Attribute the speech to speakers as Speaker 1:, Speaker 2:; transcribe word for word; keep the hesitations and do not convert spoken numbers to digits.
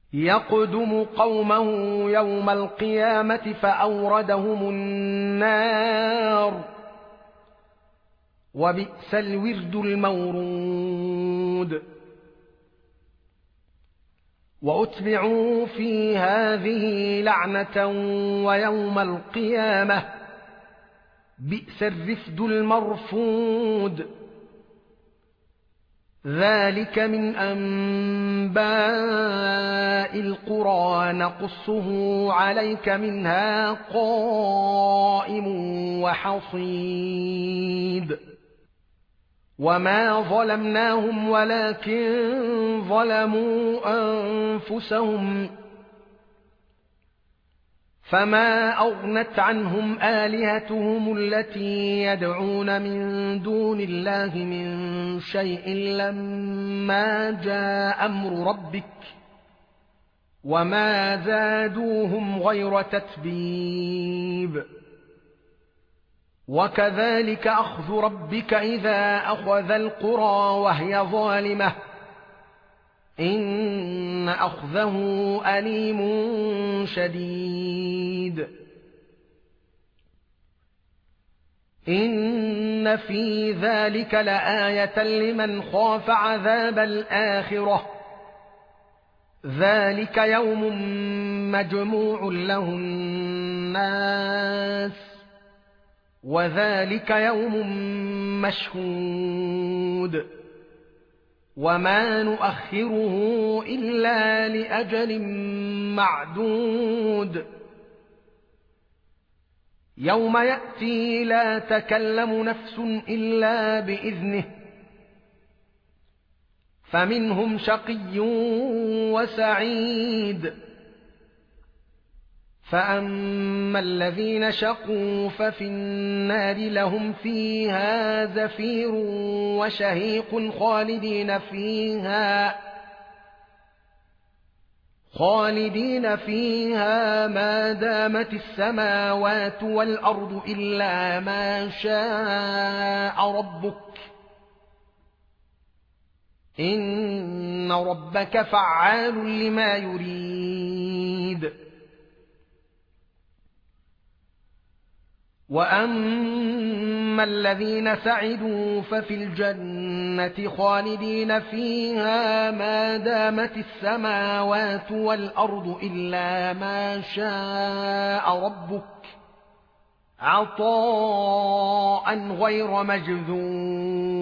Speaker 1: يقدم قومه يوم القيامة فأوردهم النار وبئس الورد المورود وأتبعوا في هذه لعنة ويوم القيامة بئس الرفد المرفود ذلك من أنباء القرى نقصه عليك منها قائم وحصيد وما ظلمناهم ولكن ظلموا أنفسهم فما أغنت عنهم آلهتهم التي يدعون من دون الله من شيء لما جاء أمر ربك وما زادوهم غير تتبيب وكذلك أخذ ربك إذا أخذ القرى وهي ظالمة إن أخذه أليم شديد إن في ذلك لآية لمن خاف عذاب الآخرة ذلك يوم مجموع له الناس وذلك يوم مشهود وما نؤخره إلا لأجل معدود يوم يأتي لا تكلم نفس إلا بإذنه فمنهم شقي وسعيد فأما الذين شقوا ففي النار لهم فيها زفير وشهيق خالدين فيها خالدين فيها ما دامت السماوات والأرض إلا ما شاء ربك إن ربك فعال لما يريد وأما الذين سعدوا ففي الجنة خالدين فيها ما دامت السماوات والأرض إلا ما شاء ربك عطاء غير مجذوذ